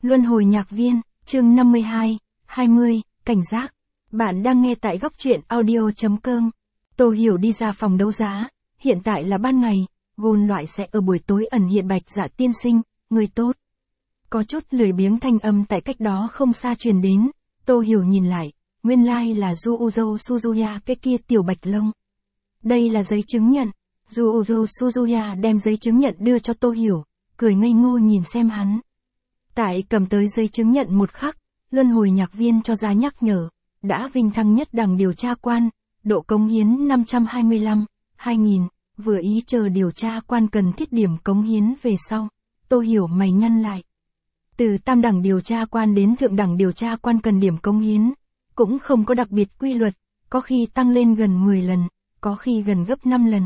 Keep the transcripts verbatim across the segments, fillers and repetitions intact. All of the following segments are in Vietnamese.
Luân hồi nhạc viên, chương năm mươi hai, hai mươi, cảnh giác. Bạn đang nghe tại góc truyện audio.com. Tô Hiểu đi ra phòng đấu giá, hiện tại là ban ngày, gôn loại sẽ ở buổi tối ẩn hiện Bạch Dạ tiên sinh, người tốt. Có chút lười biếng thanh âm tại cách đó không xa truyền đến, Tô Hiểu nhìn lại, nguyên lai là Yuzo Suzuya cái kia tiểu bạch lông. Đây là giấy chứng nhận, Yuzo Suzuya đem giấy chứng nhận đưa cho Tô Hiểu, cười ngây ngô nhìn xem hắn. Tại cầm tới giấy chứng nhận một khắc, luân hồi nhạc viên cho ra nhắc nhở, đã vinh thăng nhất đẳng điều tra quan, độ cống hiến năm trăm hai mươi lăm, hai nghìn, vừa ý chờ điều tra quan cần thiết điểm cống hiến về sau. Tô Hiểu mày nhăn lại. Từ tam đẳng điều tra quan đến thượng đẳng điều tra quan cần điểm cống hiến, cũng không có đặc biệt quy luật, có khi tăng lên gần mười lần, có khi gần gấp năm lần.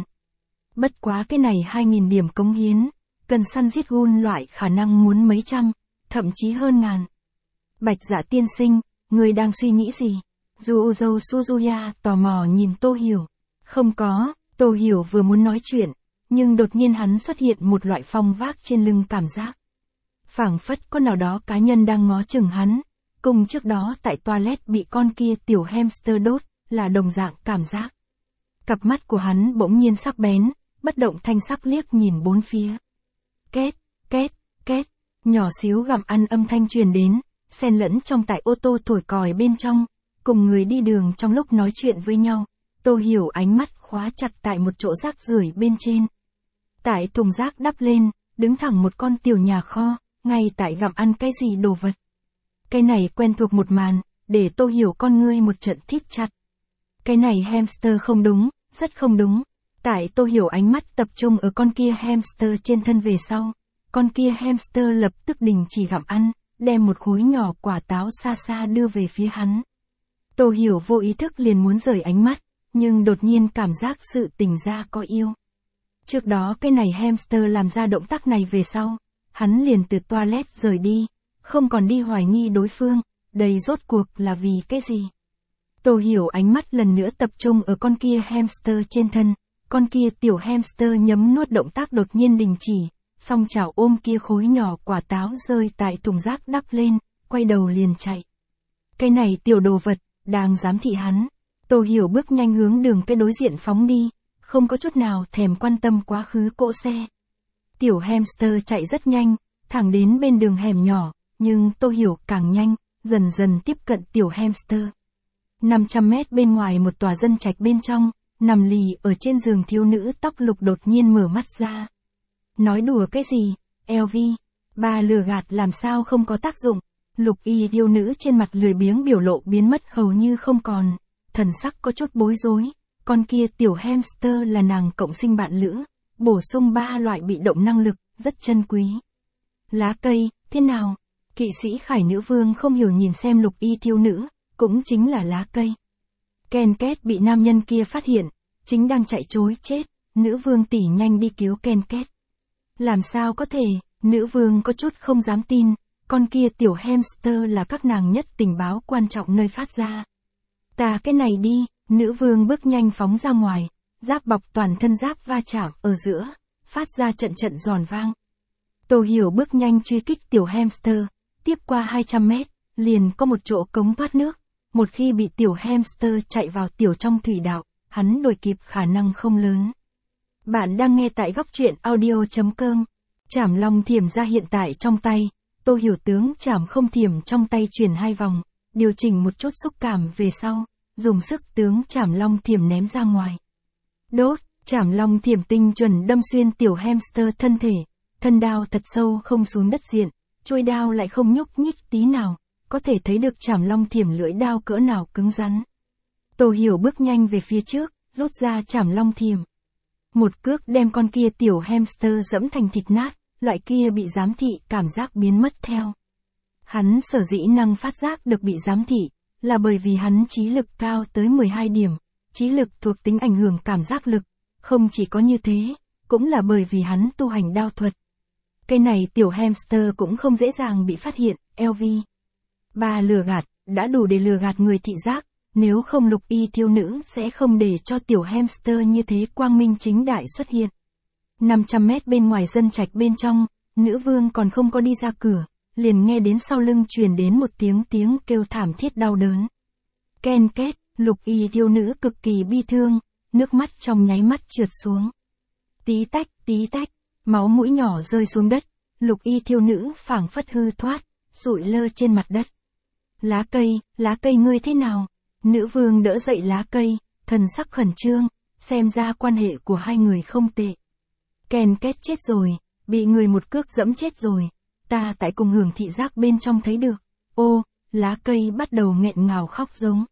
Bất quá cái này hai nghìn điểm cống hiến, cần săn giết gun loại khả năng muốn mấy trăm, thậm chí hơn ngàn. Bạch Dạ tiên sinh, người đang suy nghĩ gì? Yuzo Suzuya tò mò nhìn Tô Hiểu. Không có, Tô Hiểu vừa muốn nói chuyện, nhưng đột nhiên hắn xuất hiện một loại phong vác trên lưng cảm giác. Phảng phất có nào đó cá nhân đang ngó chừng hắn, cùng trước đó tại toilet bị con kia tiểu hamster đốt, là đồng dạng cảm giác. Cặp mắt của hắn bỗng nhiên sắc bén, bất động thanh sắc liếc nhìn bốn phía. Két, két, két, nhỏ xíu gặm ăn âm thanh truyền đến, xen lẫn trong tại ô tô thổi còi bên trong, cùng người đi đường trong lúc nói chuyện với nhau. Tô Hiểu ánh mắt khóa chặt tại một chỗ rác rưởi bên trên. Tại thùng rác đắp lên, đứng thẳng một con tiểu nhà kho, ngay tại gặm ăn cái gì đồ vật. Cái này quen thuộc một màn, để Tô Hiểu con ngươi một trận thít chặt. Cái này hamster không đúng, rất không đúng. Tại Tô Hiểu ánh mắt tập trung ở con kia hamster trên thân về sau, con kia hamster lập tức đình chỉ gặm ăn, đem một khối nhỏ quả táo xa xa đưa về phía hắn. Tô Hiểu vô ý thức liền muốn rời ánh mắt, nhưng đột nhiên cảm giác sự tình ra có yêu. Trước đó cái này hamster làm ra động tác này về sau, hắn liền từ toilet rời đi, không còn đi hoài nghi đối phương, đây rốt cuộc là vì cái gì. Tô Hiểu ánh mắt lần nữa tập trung ở con kia hamster trên thân, con kia tiểu hamster nhấm nuốt động tác đột nhiên đình chỉ, song chảo ôm kia khối nhỏ quả táo rơi tại thùng rác đắp lên, quay đầu liền chạy. Cái này tiểu đồ vật, đang giám thị hắn. Tô Hiểu bước nhanh hướng đường cái đối diện phóng đi, không có chút nào thèm quan tâm quá khứ cỗ xe. Tiểu hamster chạy rất nhanh, thẳng đến bên đường hẻm nhỏ, nhưng Tô Hiểu càng nhanh, dần dần tiếp cận tiểu hamster. năm trăm mét bên ngoài một tòa dân trạch bên trong, nằm lì ở trên giường thiếu nữ tóc lục đột nhiên mở mắt ra. Nói đùa cái gì, lờ vê, bà lừa gạt làm sao không có tác dụng. Lục y thiếu nữ trên mặt lười biếng biểu lộ biến mất hầu như không còn, thần sắc có chút bối rối, con kia tiểu hamster là nàng cộng sinh bạn lữ, bổ sung ba loại bị động năng lực, rất chân quý. Lá cây, thế nào? Kỵ sĩ Khải Nữ Vương không hiểu nhìn xem lục y thiếu nữ, cũng chính là lá cây. Ken Két bị nam nhân kia phát hiện, chính đang chạy trối chết, nữ vương tỷ nhanh đi cứu Ken Két. Làm sao có thể, nữ vương có chút không dám tin, con kia tiểu hamster là các nàng nhất tình báo quan trọng nơi phát ra. Ta cái này đi, nữ vương bước nhanh phóng ra ngoài, giáp bọc toàn thân giáp va chạm ở giữa, phát ra trận trận giòn vang. Tô Hiểu bước nhanh truy kích tiểu hamster, tiếp qua hai trăm mét, liền có một chỗ cống thoát nước. Một khi bị tiểu hamster chạy vào tiểu trong thủy đạo, hắn đuổi kịp khả năng không lớn. Bạn đang nghe tại góc truyện audio.com. Chảm long thiểm ra hiện tại trong tay, Tô Hiểu tướng chảm không thiểm trong tay chuyển hai vòng, điều chỉnh một chút xúc cảm về sau, dùng sức tướng chảm long thiểm ném ra ngoài. Đốt, chảm long thiểm tinh chuẩn đâm xuyên tiểu hamster thân thể, thân đao thật sâu không xuống đất diện, chuôi đao lại không nhúc nhích tí nào. Có thể thấy được chảm long thiểm lưỡi đao cỡ nào cứng rắn. Tô Hiểu bước nhanh về phía trước, rút ra chảm long thiểm. Một cước đem con kia tiểu hamster dẫm thành thịt nát, loại kia bị giám thị cảm giác biến mất theo. Hắn sở dĩ năng phát giác được bị giám thị, là bởi vì hắn trí lực cao tới mười hai điểm, trí lực thuộc tính ảnh hưởng cảm giác lực, không chỉ có như thế, cũng là bởi vì hắn tu hành đao thuật. Cái này tiểu hamster cũng không dễ dàng bị phát hiện, lờ vê. Bà lừa gạt, đã đủ để lừa gạt người thị giác, nếu không lục y thiếu nữ sẽ không để cho tiểu hamster như thế quang minh chính đại xuất hiện. năm trăm mét bên ngoài dân trạch bên trong, nữ vương còn không có đi ra cửa, liền nghe đến sau lưng truyền đến một tiếng tiếng kêu thảm thiết đau đớn. Ken két, lục y thiếu nữ cực kỳ bi thương, nước mắt trong nháy mắt trượt xuống. Tí tách, tí tách, máu mũi nhỏ rơi xuống đất, lục y thiếu nữ phảng phất hư thoát, sụi lơ trên mặt đất. Lá cây, lá cây ngươi thế nào? Nữ vương đỡ dậy lá cây, thần sắc khẩn trương, xem ra quan hệ của hai người không tệ. Ken két chết rồi, bị người một cước dẫm chết rồi, ta tại cùng hưởng thị giác bên trong thấy được. Ô, lá cây bắt đầu nghẹn ngào khóc giống.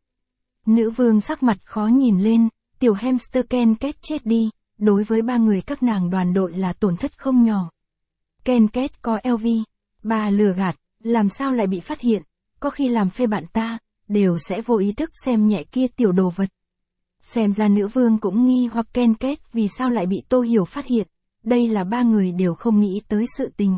Nữ vương sắc mặt khó nhìn lên, tiểu hamster Ken két chết đi, đối với ba người các nàng đoàn đội là tổn thất không nhỏ. Ken két có lờ vê, bà lừa gạt, làm sao lại bị phát hiện, có khi làm phê bạn ta, đều sẽ vô ý thức xem nhẹ kia tiểu đồ vật. Xem ra nữ vương cũng nghi hoặc Ken két vì sao lại bị Tô Hiểu phát hiện, đây là ba người đều không nghĩ tới sự tình.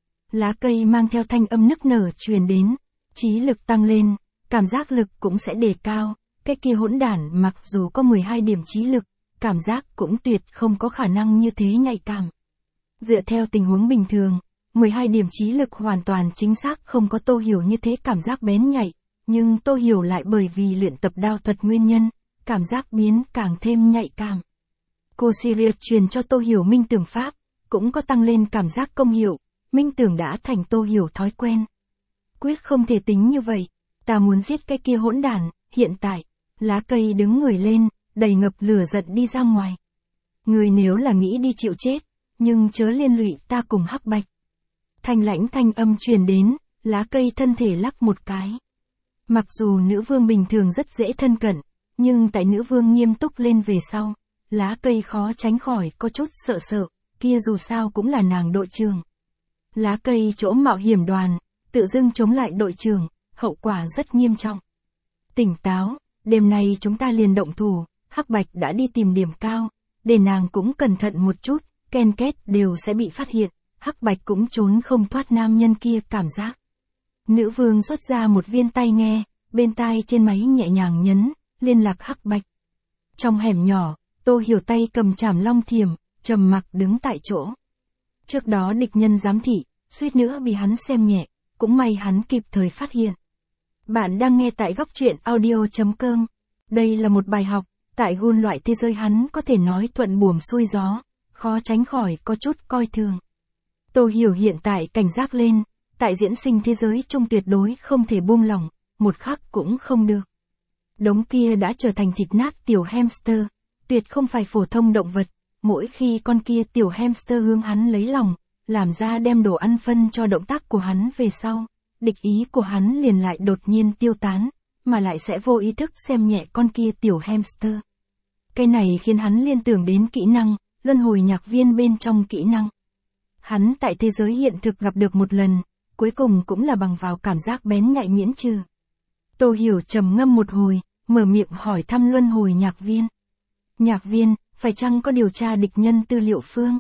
Lá cây mang theo thanh âm nức nở truyền đến, trí lực tăng lên, cảm giác lực cũng sẽ đề cao, cái kia hỗn đản mặc dù có mười hai điểm trí lực, cảm giác cũng tuyệt không có khả năng như thế nhạy cảm. Dựa theo tình huống bình thường, mười hai điểm trí lực hoàn toàn chính xác không có Tô Hiểu như thế cảm giác bén nhạy, nhưng Tô Hiểu lại bởi vì luyện tập đao thuật nguyên nhân, cảm giác biến càng thêm nhạy cảm. Cô Sirius truyền cho Tô Hiểu minh tưởng pháp, cũng có tăng lên cảm giác công hiệu, minh tưởng đã thành Tô Hiểu thói quen. Quyết không thể tính như vậy, ta muốn giết cái kia hỗn đản, hiện tại, lá cây đứng người lên, đầy ngập lửa giận đi ra ngoài. Người nếu là nghĩ đi chịu chết, nhưng chớ liên lụy ta cùng Hắc Bạch. Thanh lãnh thanh âm truyền đến, lá cây thân thể lắc một cái. Mặc dù nữ vương bình thường rất dễ thân cận, nhưng tại nữ vương nghiêm túc lên về sau, lá cây khó tránh khỏi có chút sợ sợ, kia dù sao cũng là nàng đội trưởng. Lá cây chỗ mạo hiểm đoàn, tự dưng chống lại đội trưởng, hậu quả rất nghiêm trọng. Tỉnh táo, đêm nay chúng ta liền động thủ, Hắc Bạch đã đi tìm điểm cao, để nàng cũng cẩn thận một chút, Ken két đều sẽ bị phát hiện, Hắc Bạch cũng trốn không thoát nam nhân kia cảm giác. Nữ vương xuất ra một viên tai nghe, bên tai trên máy nhẹ nhàng nhấn, liên lạc Hắc Bạch. Trong hẻm nhỏ, Tô Hiểu tay cầm chảm long thiểm, trầm mặc đứng tại chỗ. Trước đó địch nhân giám thị, suýt nữa bị hắn xem nhẹ, cũng may hắn kịp thời phát hiện. Bạn đang nghe tại góc truyện audio chấm com. Đây là một bài học, tại gun loại thế giới hắn có thể nói thuận buồm xuôi gió, khó tránh khỏi có chút coi thường. Tô Hiểu hiện tại cảnh giác lên, tại diễn sinh thế giới chung tuyệt đối không thể buông lỏng, một khắc cũng không được. Đống kia đã trở thành thịt nát tiểu hamster, tuyệt không phải phổ thông động vật, mỗi khi con kia tiểu hamster hướng hắn lấy lòng, làm ra đem đồ ăn phân cho động tác của hắn về sau, địch ý của hắn liền lại đột nhiên tiêu tán, mà lại sẽ vô ý thức xem nhẹ con kia tiểu hamster. Cái này khiến hắn liên tưởng đến kỹ năng, luân hồi nhạc viên bên trong kỹ năng. Hắn tại thế giới hiện thực gặp được một lần, cuối cùng cũng là bằng vào cảm giác bén nhạy miễn trừ. Tô Hiểu trầm ngâm một hồi, mở miệng hỏi thăm luân hồi nhạc viên. Nhạc viên, phải chăng có điều tra địch nhân tư liệu phương?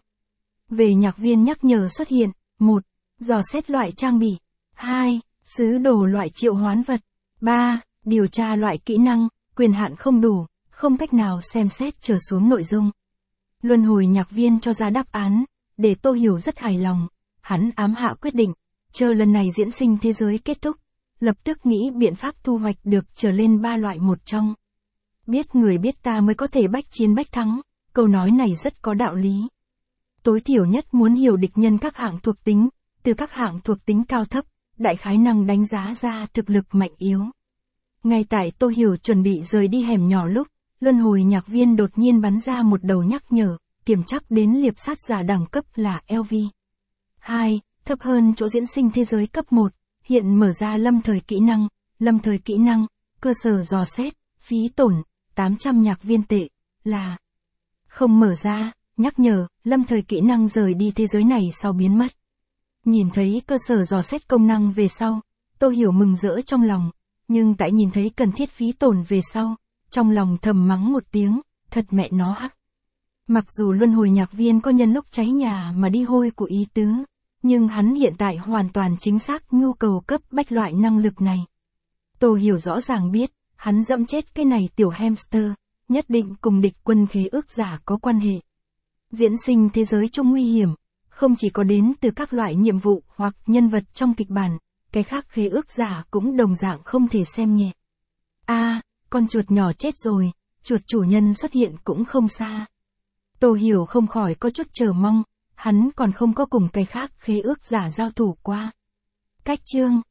Về nhạc viên nhắc nhở xuất hiện, một. Dò xét loại trang bị. hai. Sứ đồ loại triệu hoán vật. ba. Điều tra loại kỹ năng, quyền hạn không đủ, không cách nào xem xét trở xuống nội dung. Luân hồi nhạc viên cho ra đáp án, để Tô Hiểu rất hài lòng, hắn ám hạ quyết định, chờ lần này diễn sinh thế giới kết thúc, lập tức nghĩ biện pháp thu hoạch được trở lên ba loại một trong. Biết người biết ta mới có thể bách chiến bách thắng, câu nói này rất có đạo lý. Tối thiểu nhất muốn hiểu địch nhân các hạng thuộc tính, từ các hạng thuộc tính cao thấp, đại khái năng đánh giá ra thực lực mạnh yếu. Ngay tại Tô Hiểu chuẩn bị rời đi hẻm nhỏ lúc, luân hồi nhạc viên đột nhiên bắn ra một đầu nhắc nhở, kiểm chắc đến liệp sát giả đẳng cấp là lờ vê. hai. Thấp hơn chỗ diễn sinh thế giới cấp một, hiện mở ra lâm thời kỹ năng, lâm thời kỹ năng, cơ sở dò xét, phí tổn, tám trăm nhạc viên tệ, là không mở ra, nhắc nhở, lâm thời kỹ năng rời đi thế giới này sau biến mất. Nhìn thấy cơ sở dò xét công năng về sau, Tô Hiểu mừng rỡ trong lòng, nhưng tại nhìn thấy cần thiết phí tổn về sau, trong lòng thầm mắng một tiếng, thật mẹ nó hắc. Mặc dù luân hồi nhạc viên có nhân lúc cháy nhà mà đi hôi của ý tứ, nhưng hắn hiện tại hoàn toàn chính xác nhu cầu cấp bách loại năng lực này. Tô Hiểu rõ ràng biết, hắn dẫm chết cái này tiểu hamster, nhất định cùng địch quân khế ước giả có quan hệ. Diễn sinh thế giới chung nguy hiểm, Không chỉ có đến từ các loại nhiệm vụ hoặc nhân vật trong kịch bản, cái khác khế ước giả cũng đồng dạng không thể xem nhẹ. A, à, con chuột nhỏ chết rồi, chuột chủ nhân xuất hiện cũng không xa. Tô Hiểu không khỏi có chút chờ mong, hắn còn không có cùng cái khác khế ước giả giao thủ qua. Cách chương